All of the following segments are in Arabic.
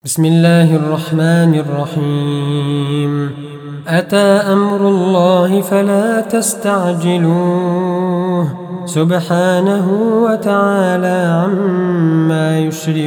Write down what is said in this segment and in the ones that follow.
بسم الله الرحمن الرحيم. أتى أمر الله فلا تستعجلوه سبحانه وتعالى عما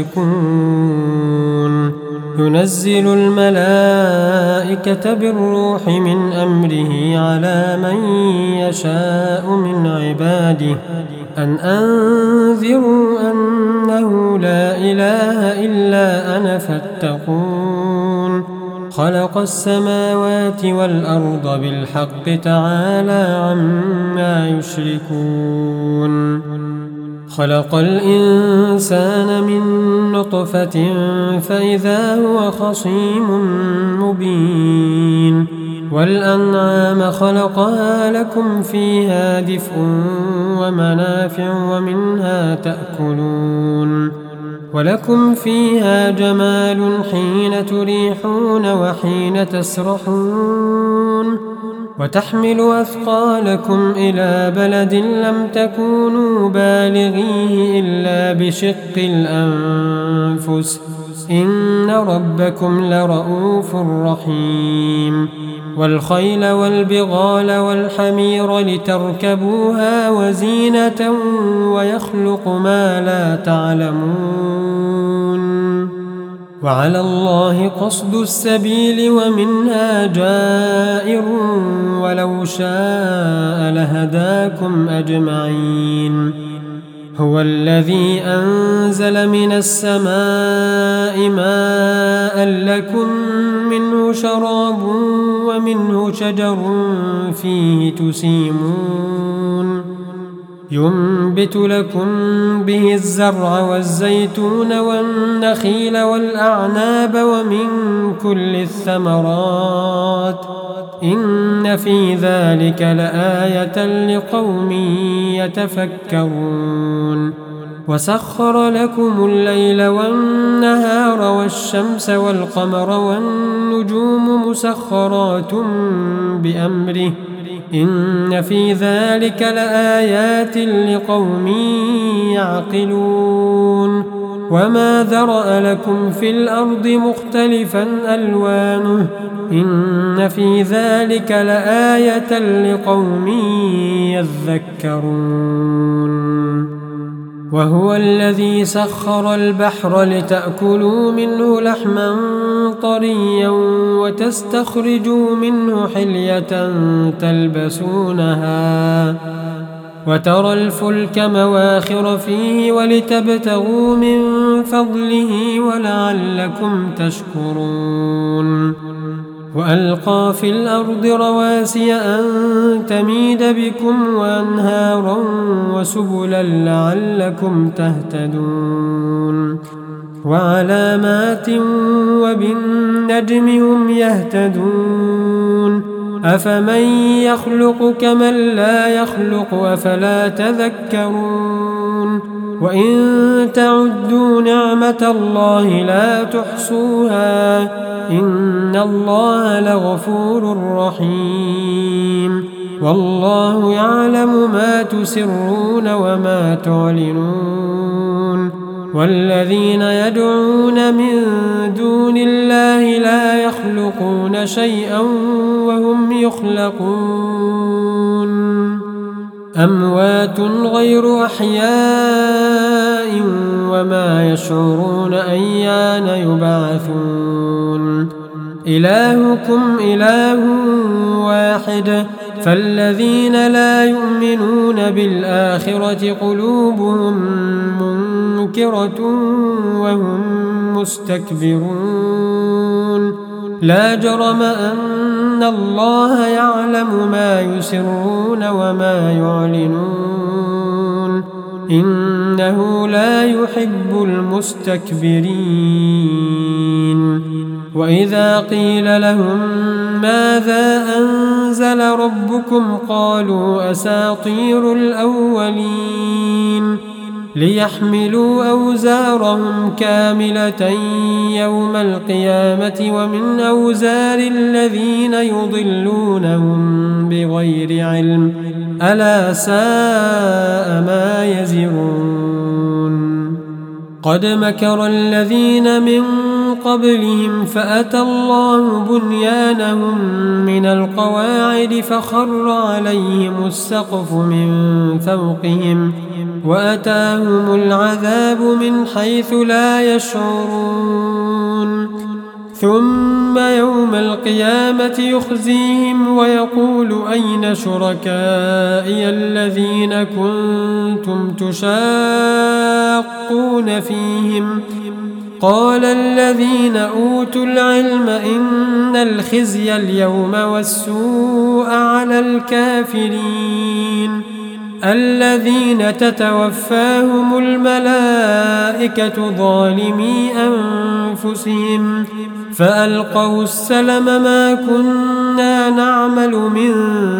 يشركون. ينزل الملائكة بالروح من أمره على من يشاء من عباده أن أنذروا أنه لا إله إلا أنا فاتقون. خلق السماوات والأرض بالحق تعالى عما يشركون. خلق الإنسان من نطفة فإذا هو خصيم مبين. والأنعام خلقها لكم فيها دفء ومنافع ومنها تأكلون. ولكم فيها جمال حين تريحون وحين تسرحون. وتحمل أثقالكم إلى بلد لم تكونوا بالغيه إلا بشق الأنفس إن ربكم لرؤوف رحيم. والخيل والبغال والحمير لتركبوها وزينة ويخلق ما لا تعلمون. وعلى الله قصد السبيل ومنها جائر ولو شاء لهداكم أجمعين. هو الذي أنزل من السماء ماء لكم منه شراب ومنه شجر فيه تسيمون. ينبت لكم به الزرع والزيتون والنخيل والأعناب ومن كل الثمرات إن في ذلك لآية لقوم يتفكرون. وسخر لكم الليل والنهار والشمس والقمر والنجوم مسخرات بأمره إن في ذلك لآيات لقوم يعقلون. وما ذرأ لكم في الأرض مختلفا ألوانه إن في ذلك لآية لقوم يذكرون. وهو الذي سخر البحر لتأكلوا منه لحما طريا وتستخرجوا منه حلية تلبسونها وترى الفلك مواخر فيه ولتبتغوا من فضله ولعلكم تشكرون. وألقى في الأرض رواسي أن تميد بكم وأنهارا وسبلا لعلكم تهتدون. وعلامات وبالنجم هم يهتدون. أفمن يخلق كمن لا يخلق أفلا تذكرون. وإن تعدوا نعمة الله لا تحصوها إن الله لغفور رحيم. والله يعلم ما تسرون وما تعلنون. والذين يدعون من دون الله لا يخلقون شيئا وهم يخلقون. أموات غير أحياء وما يشعرون أيان يبعثون. إلهكم إله واحد فالذين لا يؤمنون بالآخرة قلوبهم منكرة وهم مستكبرون. لا جرم أن الله يعلم ما يسرون وما يعلنون إنه لا يحب المستكبرين. وإذا قيل لهم ماذا أنزل ربكم قالوا أساطير الأولين ليحملوا أوزارهم كاملة يوم القيامة ومن أوزار الذين يضلونهم بغير علم ألا ساء ما يزرون. قد مكر الذين من قبلهم فأتى الله بنيانهم من القواعد فخر عليهم السقف من فوقهم وأتاهم العذاب من حيث لا يشعرون ثم يوم القيامة يخزيهم ويقول أين شركائي الذين كنتم تشاقون فيهم قال الذين أوتوا العلم إن الخزي اليوم والسوء على الكافرين الذين تتوفاهم الملائكة ظالمي أنفسهم فألقوا السلم ما كنا نعمل من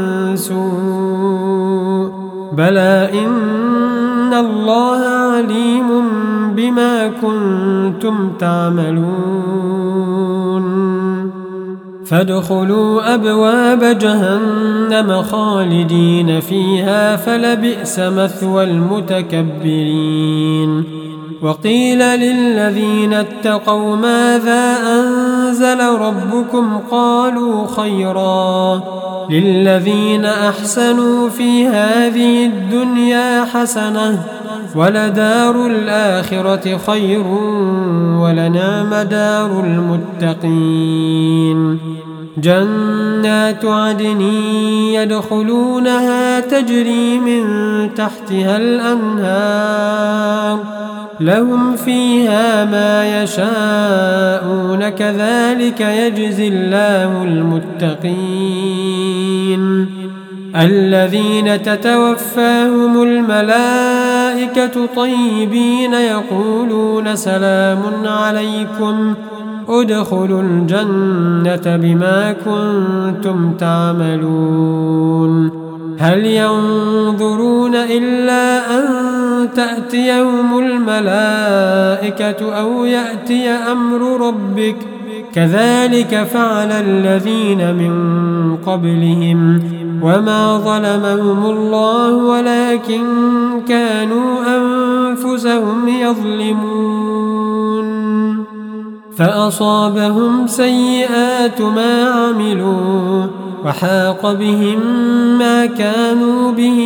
سوء بلى إن الله عليم بما كنتم تعملون فادخلوا أبواب جهنم خالدين فيها فلبئس مثوى المتكبرين وقيل للذين اتقوا ماذا أنزل ربكم قالوا خيرا للذين أحسنوا في هذه الدنيا حسنة ولدار الآخرة خير ولنعم دار المتقين جنات عدن يدخلونها تجري من تحتها الأنهار لهم فيها ما يشاءون كذلك يجزي الله المتقين الذين تتوفاهم الملائكة طيبين يقولون سلام عليكم ادخلوا الجنة بما كنتم تعملون هل ينظرون إلا أن تأتيهم الملائكة أو يأتي أمر ربك كذلك فعل الذين من قبلهم وما ظلمهم الله ولكن كانوا أنفسهم يظلمون فأصابهم سيئات ما عملوا وحاق بهم ما كانوا به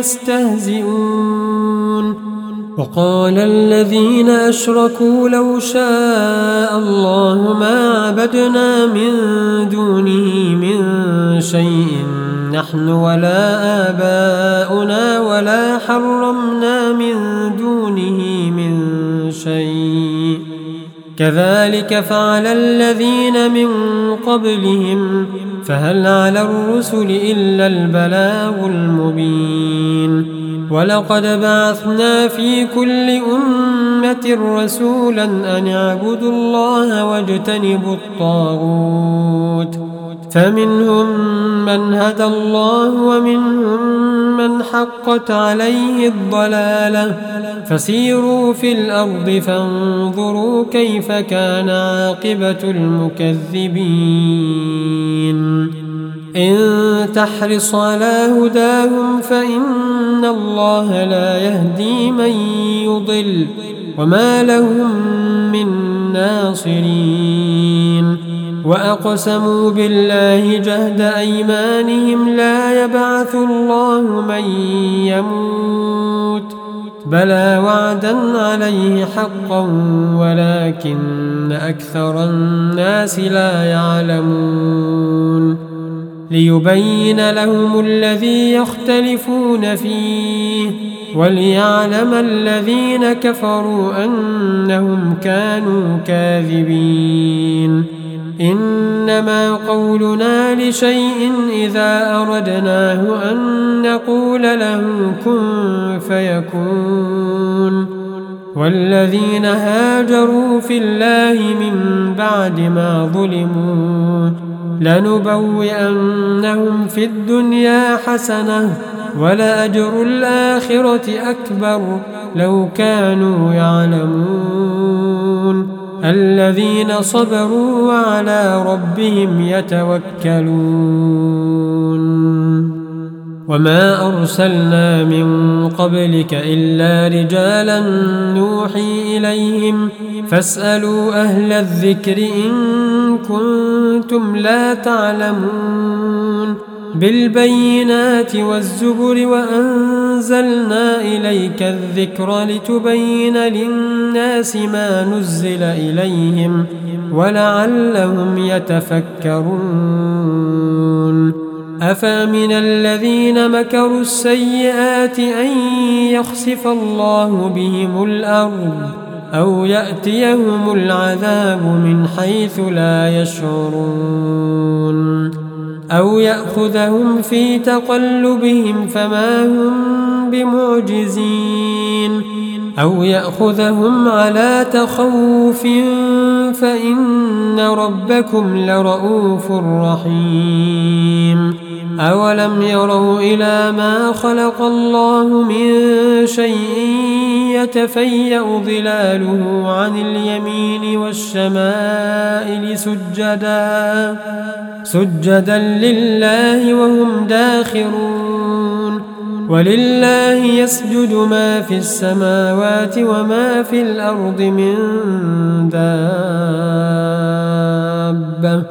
يستهزئون وقال الذين أشركوا لو شاء الله ما عبدنا من دونه من شيء نحن ولا آباؤنا ولا حرمنا من دونه من شيء كذلك فعل الذين من قبلهم فهل على الرسل إلا البلاغ المبين ولقد بعثنا في كل أمة رسولا أن اعبدوا الله واجتنبوا الطاغوت فمنهم من هدى الله ومنهم من حقت عليه الضلالة فسيروا في الأرض فانظروا كيف كان عاقبة المكذبين إن تحرص على هداهم فإن الله لا يهدي من يضل وما لهم من ناصرين وأقسموا بالله جهد أيمانهم لا يبعث الله من يموت بلى وعدا عليه حقا ولكن أكثر الناس لا يعلمون ليبين لهم الذي يختلفون فيه وليعلم الذين كفروا أنهم كانوا كاذبين إنما قولنا لشيء إذا أردناه أن نقول له كن فيكون والذين هاجروا في الله من بعد ما ظلموا لنبوئنهم في الدنيا حسنة ولأجر الآخرة أكبر لو كانوا يعلمون الذين صبروا وعلى ربهم يتوكلون وما أرسلنا من قبلك إلا رجالا نوحي إليهم فاسألوا أهل الذكر إن كنتم لا تعلمون بالبينات والزبر وأنزلنا إليك الذكر لتبين للناس ما نزل إليهم ولعلهم يتفكرون أفمن الذين مكروا السيئات أن يخسف الله بهم الأرض أو يأتيهم العذاب من حيث لا يشعرون أو يأخذهم في تقلبهم فما هم بمعجزين أو يأخذهم على تخوف فإن ربكم لرؤوف رحيم أولم يروا إلى ما خلق الله من شيء يتفيأ ظلاله عن اليمين والشمائل سجدا لله وهم داخرون ولله يسجد ما في السماوات وما في الأرض من دابة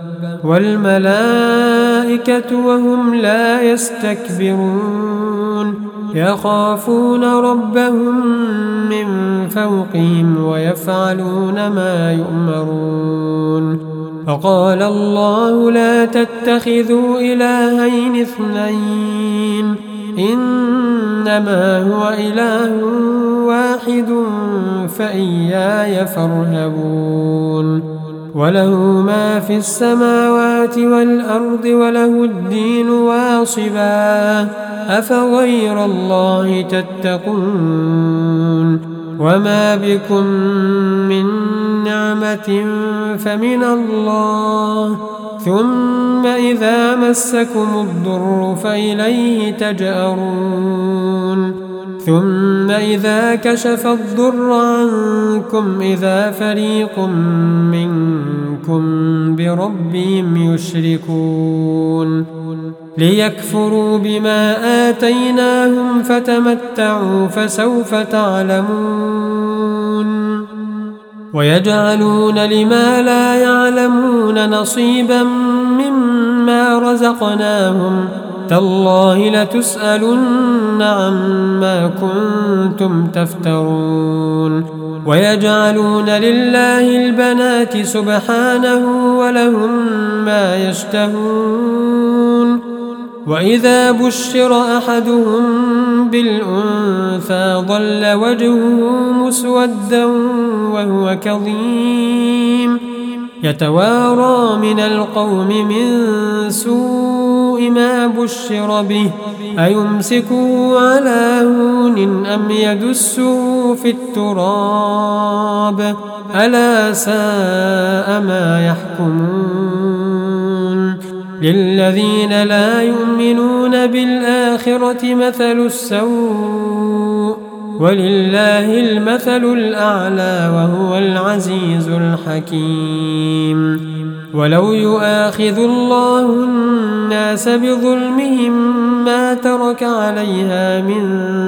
والملائكة وهم لا يستكبرون يخافون ربهم من فوقهم ويفعلون ما يؤمرون فقال الله لا تتخذوا إلهين اثنين إنما هو إله واحد فإياي فارهبون وله ما في السماوات والأرض وله الدين واصبا أفغير الله تتقون وما بكم من نعمة فمن الله ثم إذا مسكم الضر فإليه تجأرون ثم إذا كشف الضر عنكم إذا فريق منكم بربهم يشركون ليكفروا بما آتيناهم فتمتعوا فسوف تعلمون ويجعلون لما لا يعلمون نصيبا مما رزقناهم تالله لتسألن عما كنتم تفترون ويجعلون لله البنات سبحانه ولهم ما يشتهون وإذا بشر أحدهم بالأنثى ظل وجهه مسودا وهو كظيم يتوارى من القوم من سوء ما بشر به أيمسكه على هون أم يدسه في التراب ألا ساء ما يحكمون للذين لا يؤمنون بالآخرة مثل السوء ولله المثل الأعلى وهو العزيز الحكيم ولو يؤاخذ الله الناس بظلمهم ما ترك عليها من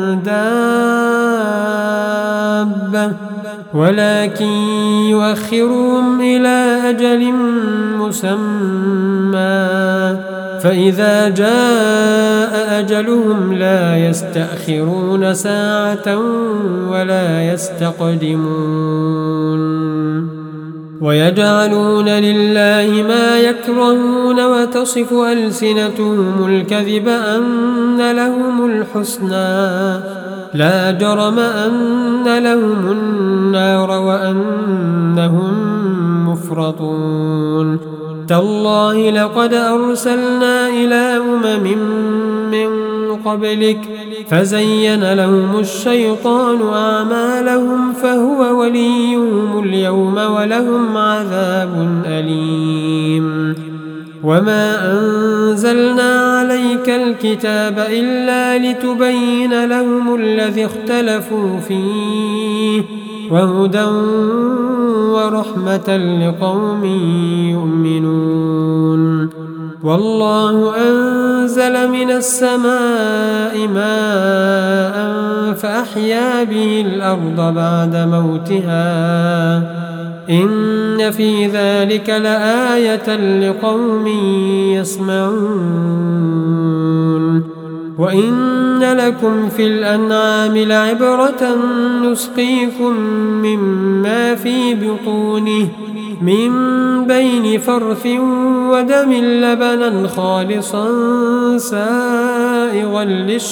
دابة ولكن يؤخرهم إلى أجل مسمى فإذا جاء أجلهم لا يستأخرون ساعة ولا يستقدمون ويجعلون لله ما يكرهون وتصف ألسنتهم الكذب أن لهم الحسنى لا جرم أن لهم النار وأنهم مفرطون تالله لقد أرسلنا إلى من قبلك فزين لهم الشيطان أعمالهم فهو وليهم اليوم ولهم عذاب أليم وما أنزلنا عليك الكتاب إلا لتبين لهم الذي اختلفوا فيه وهدى ورحمة لقوم يؤمنون والله أنزل من السماء ماء فأحيا به الأرض بعد موتها إن في ذلك لآية لقوم يسمعون وإن لكم في الأنعام لعبرة نسقيكم مما في بطونه من بين فرث ودم لبنا خالصا سائغا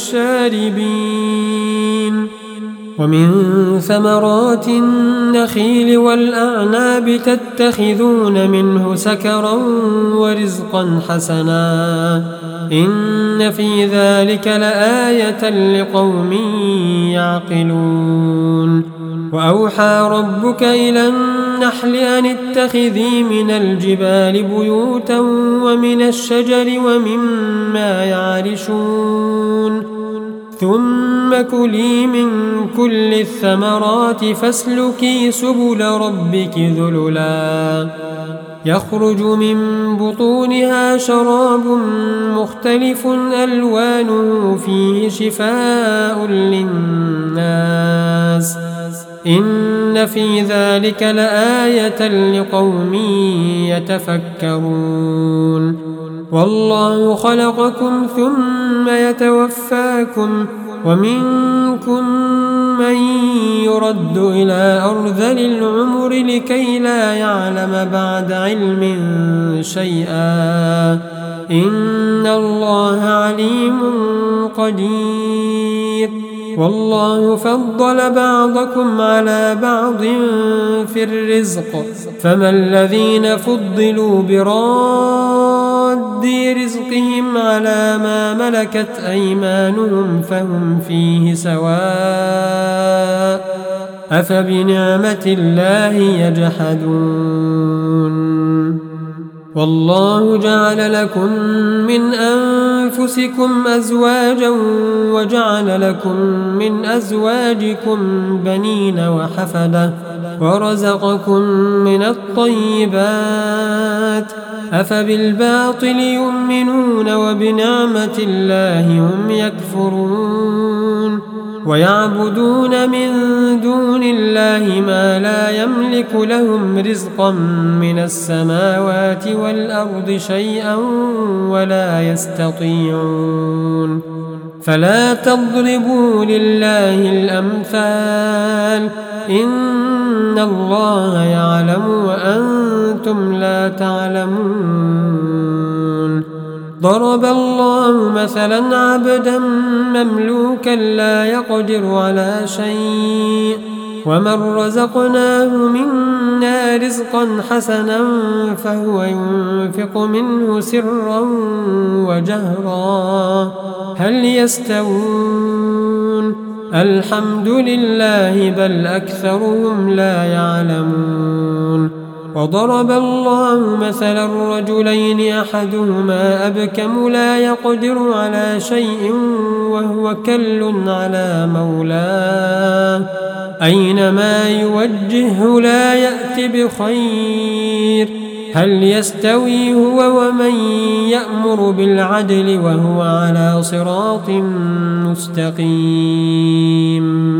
للشاربين ومن ثمرات النخيل والأعناب تتخذون منه سكرا ورزقا حسنا إن في ذلك لآية لقوم يعقلون وأوحى ربك إلى النحل أن اتخذي من الجبال بيوتا ومن الشجر ومما يعرشون ثم كلي من كل الثمرات فاسلكي سبل ربك ذللا يخرج من بطونها شراب مختلف ألوانه فيه شفاء للناس إن في ذلك لآية لقوم يتفكرون والله خلقكم ثم يتوفاكم ومنكم من يرد إلى أرذل العمر لكي لا يعلم بعد علم شيئا إن الله عليم قدير والله فضل بعضكم على بعض في الرزق فما الذين فضلوا براد رزقهم على ما ملكت أيمانهم فهم فيه سواء أفبنعمة الله يجحدون والله جعل لكم من أنفسكم أزواجا وجعل لكم من أزواجكم بنين وحفدة ورزقكم من الطيبات أفبالباطل يؤمنون وبنعمة الله هم يكفرون ويعبدون من دون الله ما لا يملك لهم رزقا من السماوات والأرض شيئا ولا يستطيعون فلا تضربوا لله الأمثال إن الله يعلم وأنتم لا تعلمون ضرب الله مثلا عبدا مملوكا لا يقدر على شيء ومن رزقناه منا رزقا حسنا فهو ينفق منه سرا وجهرا هل يستوون الحمد لله بل أكثرهم لا يعلمون وضرب الله مثلا الرجلين أحدهما أبكم لا يقدر على شيء وهو كل على مولاه أينما يوجهه لا يأت بخير هل يستوي هو ومن يأمر بالعدل وهو على صراط مستقيم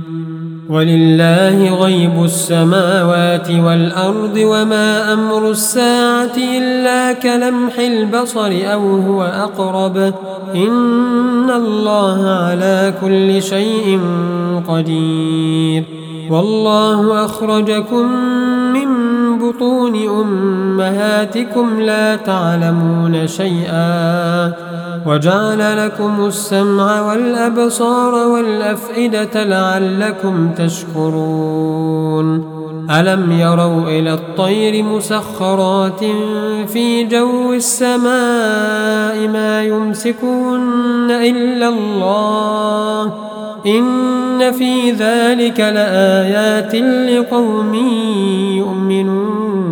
ولله غيب السماوات والأرض وما أمر الساعة إلا كلمح البصر أو هو أقرب إن الله على كل شيء قدير والله أخرجكم من بطون أمهاتكم لا تعلمون شيئا وجعل لكم السمع والأبصار والأفئدة لعلكم تشكرون ألم يروا إلى الطير مسخرات في جو السماء ما يمسكون إلا الله إن في ذلك لآيات لقوم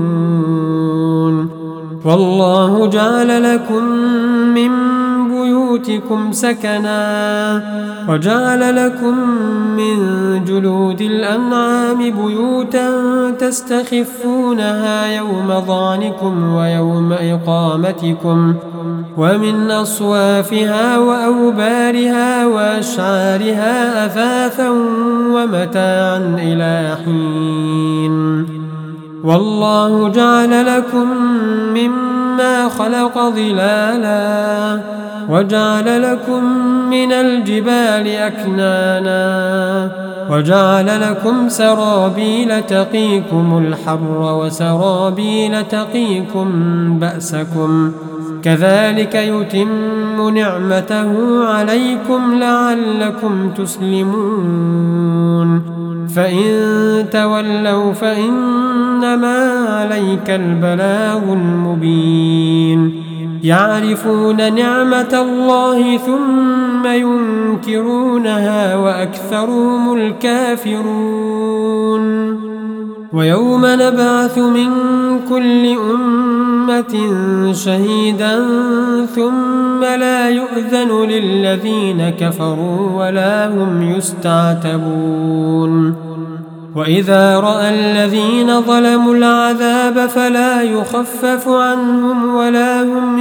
يؤمنون والله جعل لكم من بيوتكم سكنا وجعل لكم من جلود الأنعام بيوتا تستخفونها يوم ظعنكم ويوم إقامتكم ومن أصوافها وأوبارها وأشعارها أثاثا ومتاعا إلى حين والله جعل لكم مما خلق ظلالا وجعل لكم من الجبال أكنانا وجعل لكم سرابيل تقيكم الحر وسرابيل تقيكم بأسكم كذلك يتم نعمته عليكم لعلكم تسلمون فإن تولوا فإنما عليك البلاغ المبين يعرفون نعمة الله ثم ينكرونها وأكثرهم الكافرون ويوم نبعث من كل أمة شهيدا ثم لا يؤذن للذين كفروا ولا هم يستعتبون وإذا رأى الذين ظلموا العذاب فلا يخفف عنهم ولا هم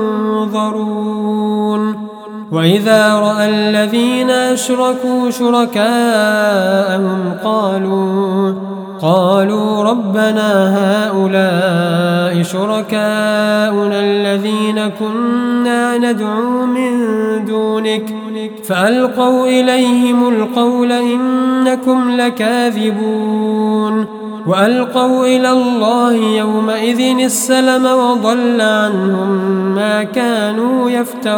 ينظرون وإذا رأى الذين أشركوا شركاءهم قالوا ربنا هؤلاء شركاؤنا الذين كنا ندعو من دونك فألقوا إليهم القول إنكم لكاذبون وألقوا إلى الله يومئذ السلم وضل عنهم ما كانوا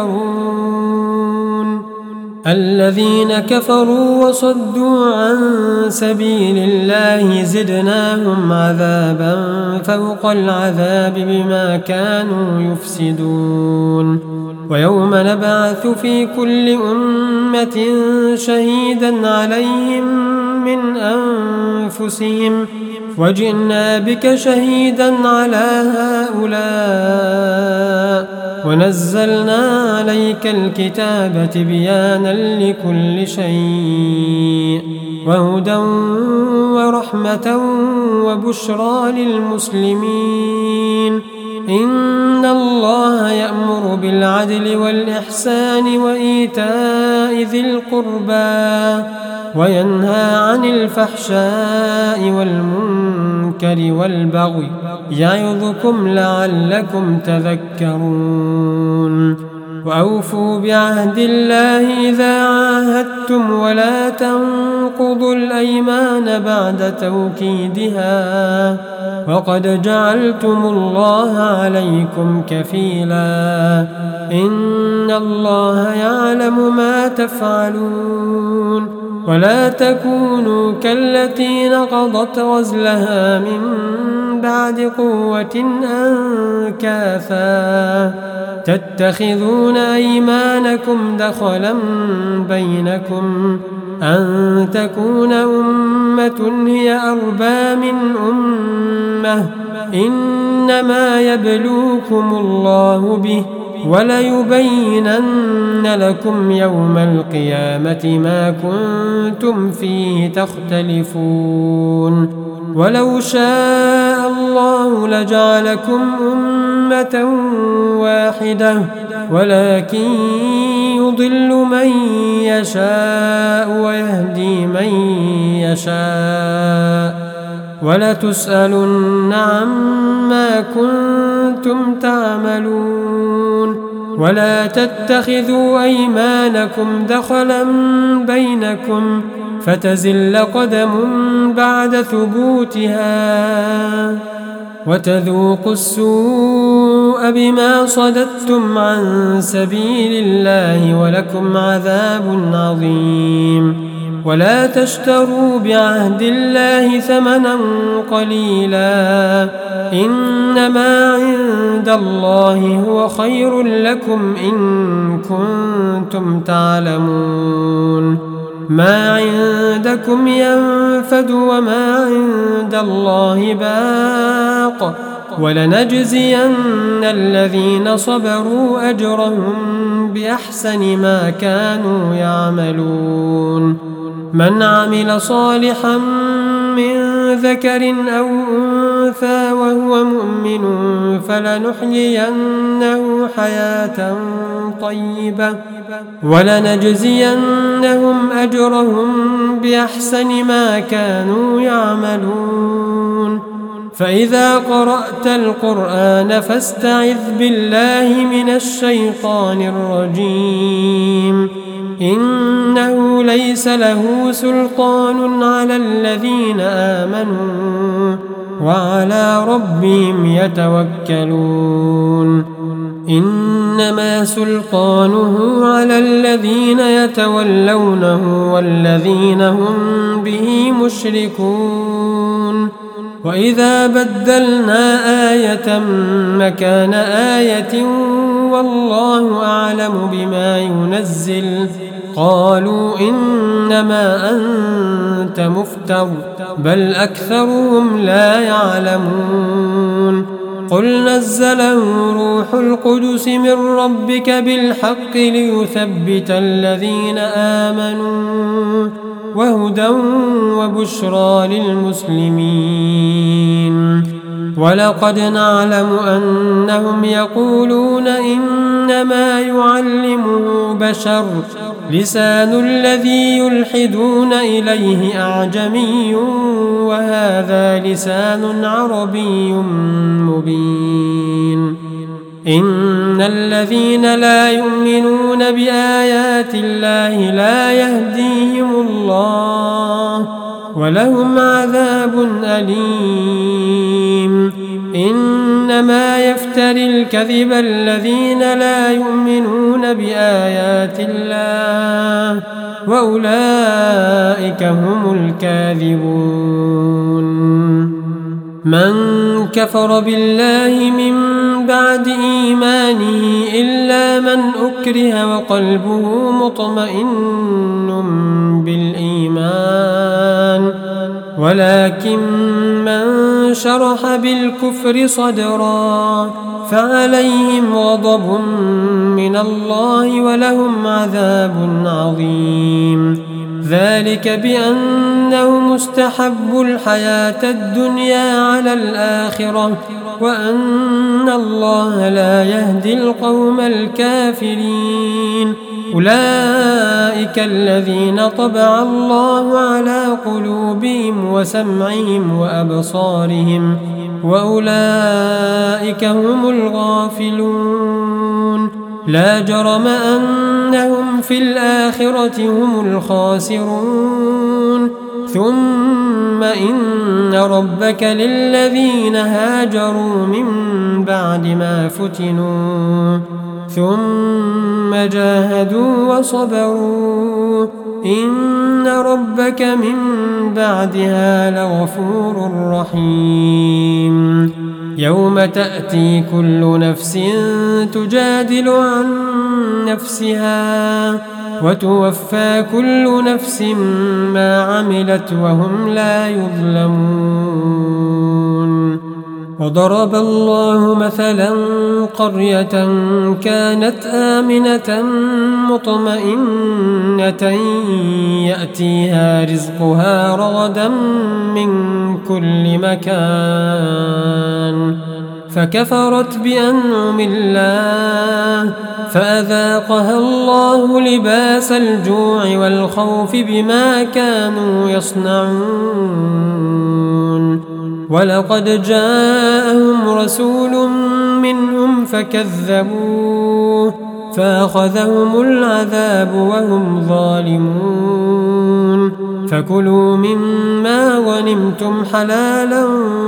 يفترون الذين كفروا وصدوا عن سبيل الله زدناهم عذابا فوق العذاب بما كانوا يفسدون ويوم نبعث في كل أمة شهيدا عليهم من أنفسهم وجئنا بك شهيدا على هؤلاء ونزلنا عليك الكتاب تبيانا لكل شيء وهدى ورحمة وبشرى للمسلمين إن الله يأمر بالعدل والإحسان وإيتاء ذي القربى وينهى عن الفحشاء والمنكر والبغي يعظكم لعلكم تذكرون وأوفوا بعهد الله إذا عاهدتم ولا تنقضوا الأيمان بعد توكيدها وقد جعلتم الله عليكم كفيلا إن الله يعلم ما تفعلون ولا تكونوا كالتي نقضت غزلها من بعد قوة أنكاثا تتخذون أيمانكم دخلا بينكم أن تكون أمة هي أربى من أمة إنما يبلوكم الله به وليبينن لكم يوم القيامة ما كنتم فيه تختلفون ولو شاء الله لجعلكم أمة واحدة ولكن يضل من يشاء ويهدي من يشاء ولتسألن عما كنتم تعملون ولا تتخذوا أيمانكم دخلا بينكم فتزل قدم بعد ثبوتها وتذوقوا السوء بما صددتم عن سبيل الله ولكم عذاب عظيم ولا تشتروا بعهد الله ثمنا قليلا إنما عند الله هو خير لكم إن كنتم تعلمون ما عندكم ينفد وما عند الله باق ولنجزين الذين صبروا أجرهم بأحسن ما كانوا يعملون من عمل صالحا من ذكر أو أنثى وهو مؤمن فلنحيينه حياة طيبة ولنجزينهم أجرهم بأحسن ما كانوا يعملون فإذا قرأت القرآن فاستعذ بالله من الشيطان الرجيم إنه ليس له سلطان على الذين آمنوا وعلى ربهم يتوكلون إنما سلطانه على الذين يتولونه والذين هم به مشركون وإذا بدلنا آية مكان آية والله أعلم بما ينزل قالوا إنما أنت مفتر بل أكثرهم لا يعلمون قل نزله روح القدس من ربك بالحق ليثبت الذين آمنوا وهدى وبشرى للمسلمين ولقد نعلم أنهم يقولون إنما يعلمه بشر لسان الذي يلحدون إليه أعجمي وهذا لسان عربي مبين إن الذين لا يؤمنون بآيات الله لا يهديهم الله ولهم عذاب أليم إنما يفتري الكذب الذين لا يؤمنون بآيات الله وأولئك هم الكاذبون من كفر بالله من بعد إيمانه إلا من أكره وقلبه مطمئن بالإيمان ولكن من شرح بالكفر صدرا فعليهم غضب من الله ولهم عذاب عظيم ذلك بأنهم استحبوا الحياة الدنيا على الآخرة وأن الله لا يهدي القوم الكافرين أولئك الذين طبع الله على قلوبهم وسمعهم وأبصارهم وأولئك هم الغافلون لا جرم أنهم في الآخرة هم الخاسرون ثم إن ربك للذين هاجروا من بعد ما فتنوا ثم جاهدوا وصبروا إن ربك من بعدها لغفور رحيم يوم تأتي كل نفس تجادل عن نفسها وتوفى كل نفس ما عملت وهم لا يظلمون وضرب الله مثلا قرية كانت آمنة مطمئنة يأتيها رزقها رغدا من كل مكان فكفرت بأنعم الله فأذاقها الله لباس الجوع والخوف بما كانوا يصنعون ولقد جاءهم رسول منهم فكذبوه فأخذهم العذاب وهم ظالمون فكلوا مما غنمتم حلالا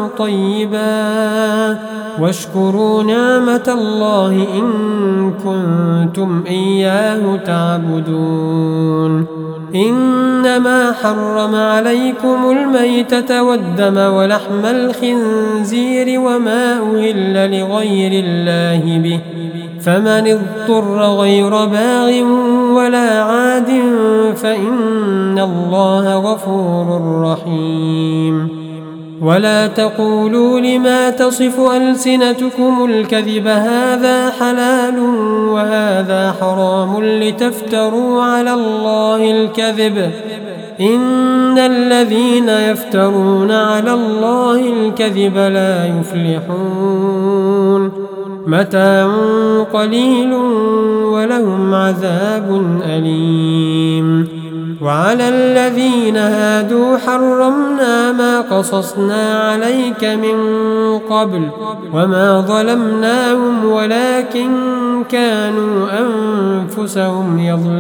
طيبا واشكروا نعمة الله إن كنتم إياه تعبدون إنما حرم عليكم الميتة والدم ولحم الخنزير وما أهل لغير الله به فمن اضطر غير باغ ولا عاد فإن الله غفور رحيم ولا تقولوا لما تصف ألسنتكم الكذب هذا حلال وهذا حرام لتفتروا على الله الكذب إن الذين يفترون على الله الكذب لا يفلحون متاع قليل ولهم عذاب أليم وعلى الذين هادوا حرمنا ما قصصنا عليك من قبل وما ظلمناهم ولكن كانوا أنفسهم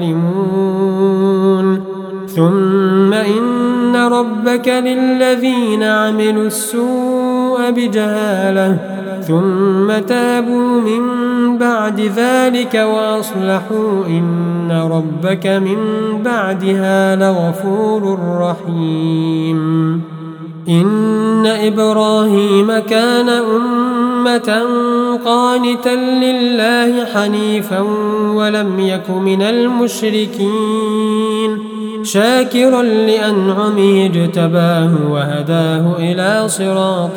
يظلمون ثم إن ربك للذين عملوا السوء بجهالة ثم تابوا من بعد ذلك وأصلحوا إن ربك من بعدها لغفور رحيم إن إبراهيم كان أمة قانتا لله حنيفا ولم يك من المشركين شاكرا لأنعمه اجتباه وهداه إلى صراط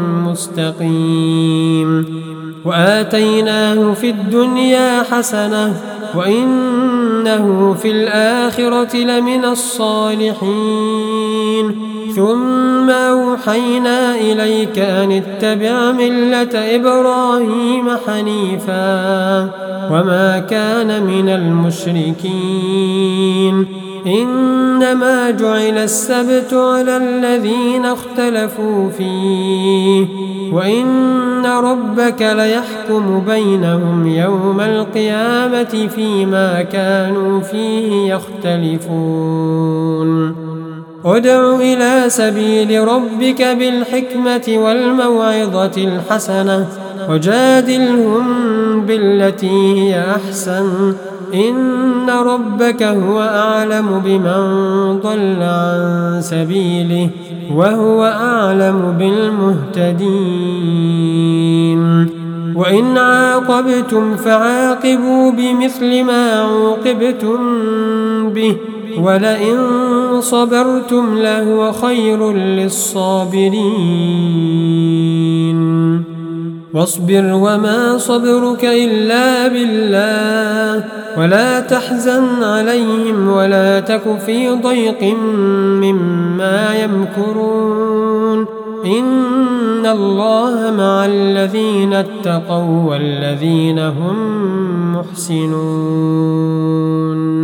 مستقيم وآتيناه في الدنيا حسنة وإنه في الآخرة لمن الصالحين ثم أوحينا إليك أن اتبع ملة إبراهيم حنيفا وما كان من المشركين إنما جعل السبت على الذين اختلفوا فيه وإن ربك ليحكم بينهم يوم القيامة فيما كانوا فيه يختلفون ادع إلى سبيل ربك بالحكمة والموعظة الحسنة وجادلهم بالتي هي أحسن إن ربك هو أعلم بمن ضل عن سبيله وهو أعلم بالمهتدين وإن عاقبتم فعاقبوا بمثل ما عوقبتم به ولئن صبرتم لهو خير للصابرين واصبر وما صبرك إلا بالله ولا تحزن عليهم ولا تك في ضيق مما يمكرون إن الله مع الذين اتقوا والذين هم محسنون